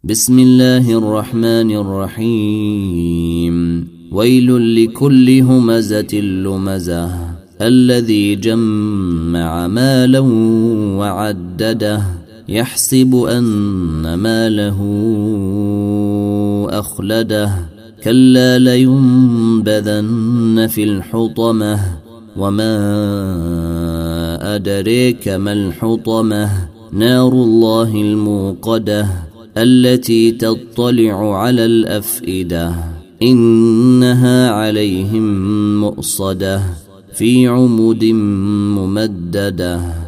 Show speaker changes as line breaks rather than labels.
بسم الله الرحمن الرحيم ويل لكل همزة لمزة الذي جمع مالا وعدده يحسب أن ماله أخلده كلا لينبذن في الحطمة وما أدريك ما الحطمة نار الله الموقدة التي تطلع على الأفئدة إنها عليهم مؤصدة في عمد ممددة